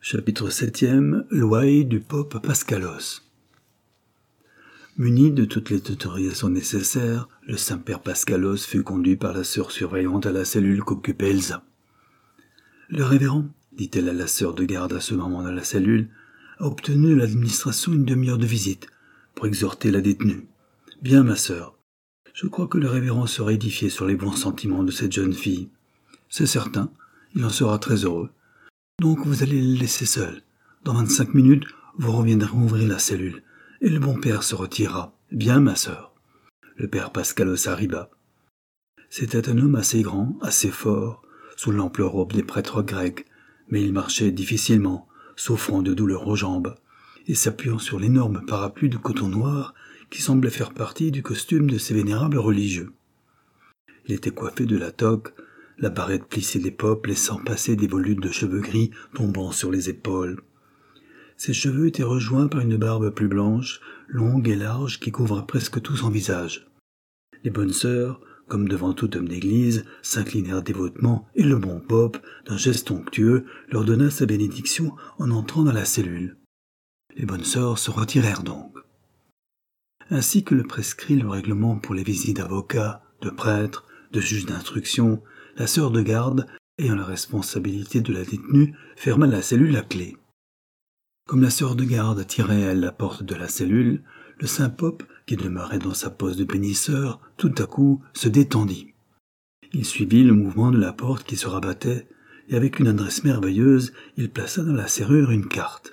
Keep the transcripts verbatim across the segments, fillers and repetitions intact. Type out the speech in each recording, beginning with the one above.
Chapitre septième. L'ouaille du pope Pascalos. Muni de toutes les autorisations nécessaires, le Saint-Père Pascalos fut conduit par la sœur surveillante à la cellule qu'occupait Elsa. « Le révérend, dit-elle à la sœur de garde à ce moment dans la cellule, a obtenu de l'administration une demi-heure de visite pour exhorter la détenue. Bien, ma sœur, je crois que le révérend sera édifié sur les bons sentiments de cette jeune fille. C'est certain, il en sera très heureux. Donc vous allez le laisser seul. Dans vingt-cinq minutes, vous reviendrez ouvrir la cellule, et le bon père se retirera. Bien, ma sœur. » Le père Pascalos arriva. C'était un homme assez grand, assez fort, sous l'ample robe des prêtres grecs, mais il marchait difficilement, souffrant de douleurs aux jambes, et s'appuyant sur l'énorme parapluie de coton noir qui semblait faire partie du costume de ces vénérables religieux. Il était coiffé de la toque, la barrette plissée d'épope laissant passer des volutes de cheveux gris tombant sur les épaules. Ses cheveux étaient rejoints par une barbe plus blanche, longue et large, qui couvrait presque tout son visage. Les bonnes sœurs, comme devant tout homme d'église, s'inclinèrent dévotement, et le bon pope, d'un geste onctueux, leur donna sa bénédiction en entrant dans la cellule. Les bonnes sœurs se retirèrent donc. Ainsi que le prescrit le règlement pour les visites d'avocats, de prêtres, de juges d'instruction, la sœur de garde, ayant la responsabilité de la détenue, ferma la cellule à clé. Comme la sœur de garde tirait à la porte de la cellule, le saint pope, qui demeurait dans sa pose de bénisseur, tout à coup se détendit. Il suivit le mouvement de la porte qui se rabattait, et avec une adresse merveilleuse, il plaça dans la serrure une carte.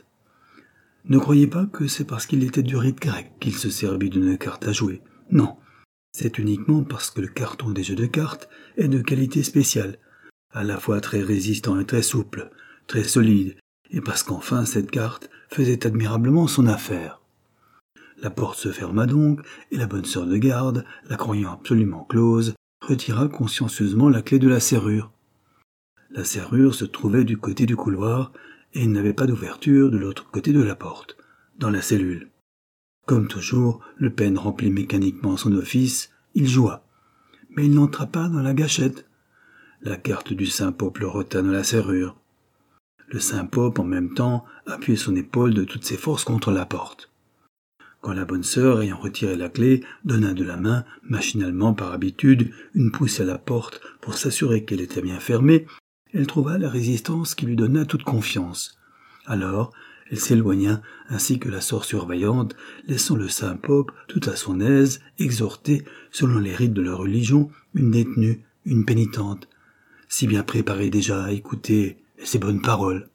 Ne croyez pas que c'est parce qu'il était du rite grec qu'il se servit d'une carte à jouer. Non, c'est uniquement parce que le carton des jeux de cartes est de qualité spéciale, à la fois très résistant et très souple, très solide, et parce qu'enfin cette carte faisait admirablement son affaire. La porte se ferma donc, et la bonne sœur de garde, la croyant absolument close, retira consciencieusement la clé de la serrure. La serrure se trouvait du côté du couloir, et il n'avait pas d'ouverture de l'autre côté de la porte, dans la cellule. Comme toujours, le pène remplit mécaniquement son office, il joua. Mais il n'entra pas dans la gâchette. La carte du Saint-Pope le retint dans la serrure. Le Saint-Pope, en même temps, appuyait son épaule de toutes ses forces contre la porte. Quand la bonne sœur, ayant retiré la clé, donna de la main, machinalement par habitude, une pousse à la porte pour s'assurer qu'elle était bien fermée, elle trouva la résistance qui lui donna toute confiance. Alors, elle s'éloigna, ainsi que la sœur surveillante, laissant le saint pope, tout à son aise, exhorter, selon les rites de la religion, une détenue, une pénitente, si bien préparée déjà à écouter ses bonnes paroles.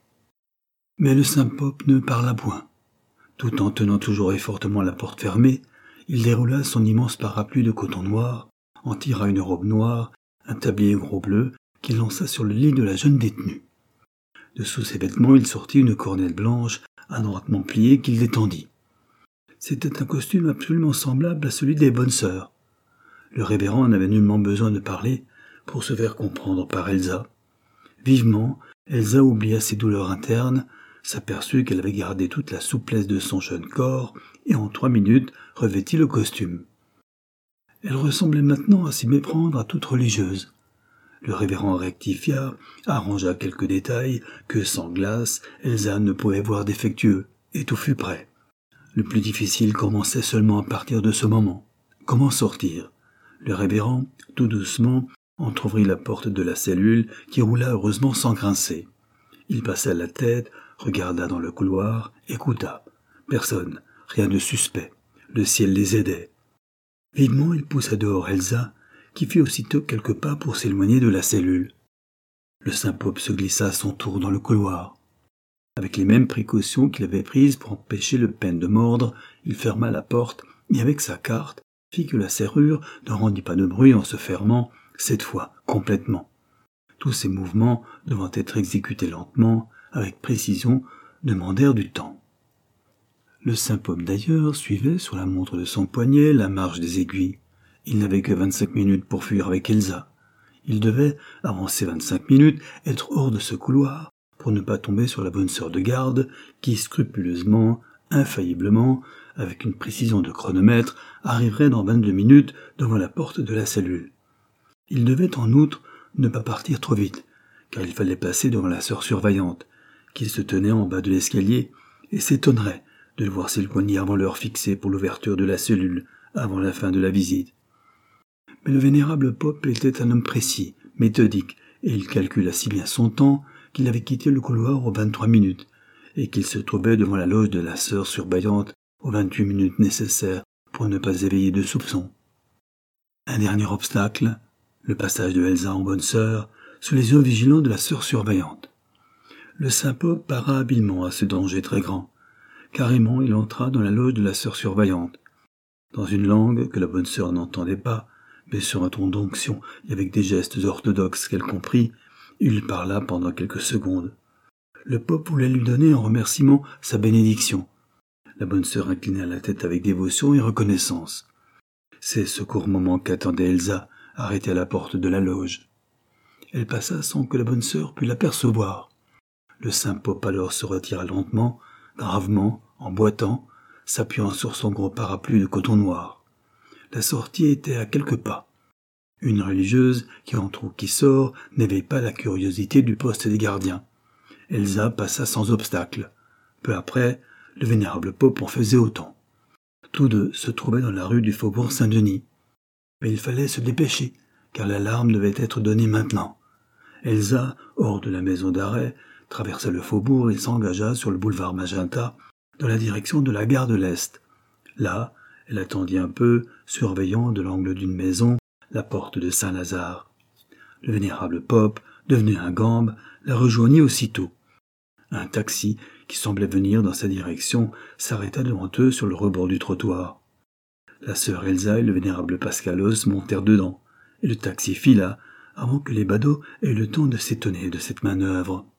Mais le saint pope ne parla point. Tout en tenant toujours et fortement la porte fermée, il déroula son immense parapluie de coton noir, en tira une robe noire, un tablier gros bleu, qu'il lança sur le lit de la jeune détenue. De sous ses vêtements, il sortit une cornette blanche, adroitement pliée, qu'il détendit. C'était un costume absolument semblable à celui des bonnes sœurs. Le révérend n'avait nullement besoin de parler pour se faire comprendre par Elsa. Vivement, Elsa oublia ses douleurs internes, s'aperçut qu'elle avait gardé toute la souplesse de son jeune corps, et en trois minutes revêtit le costume. Elle ressemblait maintenant à s'y méprendre à toute religieuse. Le révérend rectifia, arrangea quelques détails que, sans glace, Elsa ne pouvait voir défectueux, et tout fut prêt. Le plus difficile commençait seulement à partir de ce moment. Comment sortir ? Le révérend, tout doucement, entr'ouvrit la porte de la cellule qui roula heureusement sans grincer. Il passa la tête, regarda dans le couloir, écouta. Personne, rien de suspect. Le ciel les aidait. Vivement, il poussa dehors Elsa, qui fit aussitôt quelques pas pour s'éloigner de la cellule. Le Saint-Pope se glissa à son tour dans le couloir. Avec les mêmes précautions qu'il avait prises pour empêcher le pène de mordre, il ferma la porte et avec sa carte fit que la serrure ne rendit pas de bruit en se fermant, cette fois complètement. Tous ces mouvements, devant être exécutés lentement, avec précision, demandèrent du temps. Le Saint-Pope d'ailleurs suivait sur la montre de son poignet la marche des aiguilles. Il n'avait que vingt-cinq minutes pour fuir avec Elsa. Il devait, avant ces vingt-cinq minutes, être hors de ce couloir pour ne pas tomber sur la bonne sœur de garde qui, scrupuleusement, infailliblement, avec une précision de chronomètre, arriverait dans vingt-deux minutes devant la porte de la cellule. Il devait en outre ne pas partir trop vite, car il fallait passer devant la sœur surveillante, qu'ils se tenaient en bas de l'escalier et s'étonneraient de le voir s'éloigner avant l'heure fixée pour l'ouverture de la cellule, avant la fin de la visite. Mais le vénérable Pope était un homme précis, méthodique, et il calcula si bien son temps qu'il avait quitté le couloir aux vingt-trois minutes, et qu'il se trouvait devant la loge de la sœur surveillante aux vingt-huit minutes nécessaires pour ne pas éveiller de soupçons. Un dernier obstacle, le passage de Elsa en bonne sœur, sous les yeux vigilants de la sœur surveillante. Le saint Pope para habilement à ce danger très grand. Carrément, il entra dans la loge de la sœur surveillante. Dans une langue que la bonne sœur n'entendait pas, mais sur un ton d'onction et avec des gestes orthodoxes qu'elle comprit, il parla pendant quelques secondes. Le Pope voulait lui donner en remerciement sa bénédiction. La bonne sœur inclina la tête avec dévotion et reconnaissance. C'est ce court moment qu'attendait Elsa, arrêtée à la porte de la loge. Elle passa sans que la bonne sœur pût l'apercevoir. Le saint Pope alors se retira lentement, gravement, en boitant, s'appuyant sur son gros parapluie de coton noir. La sortie était à quelques pas. Une religieuse, qui entre ou qui sort, n'éveille pas la curiosité du poste des gardiens. Elsa passa sans obstacle. Peu après, le vénérable Pope en faisait autant. Tous deux se trouvaient dans la rue du Faubourg Saint-Denis. Mais il fallait se dépêcher, car l'alarme devait être donnée maintenant. Elsa, hors de la maison d'arrêt, traversa le faubourg et s'engagea sur le boulevard Magenta, dans la direction de la gare de l'Est. Là, elle attendit un peu, surveillant de l'angle d'une maison la porte de Saint-Lazare. Le vénérable Pope, devenu un gambe, la rejoignit aussitôt. Un taxi, qui semblait venir dans sa direction, s'arrêta devant eux sur le rebord du trottoir. La sœur Elsa et le vénérable Pascalos montèrent dedans, et le taxi fila avant que les badauds aient eu le temps de s'étonner de cette manœuvre.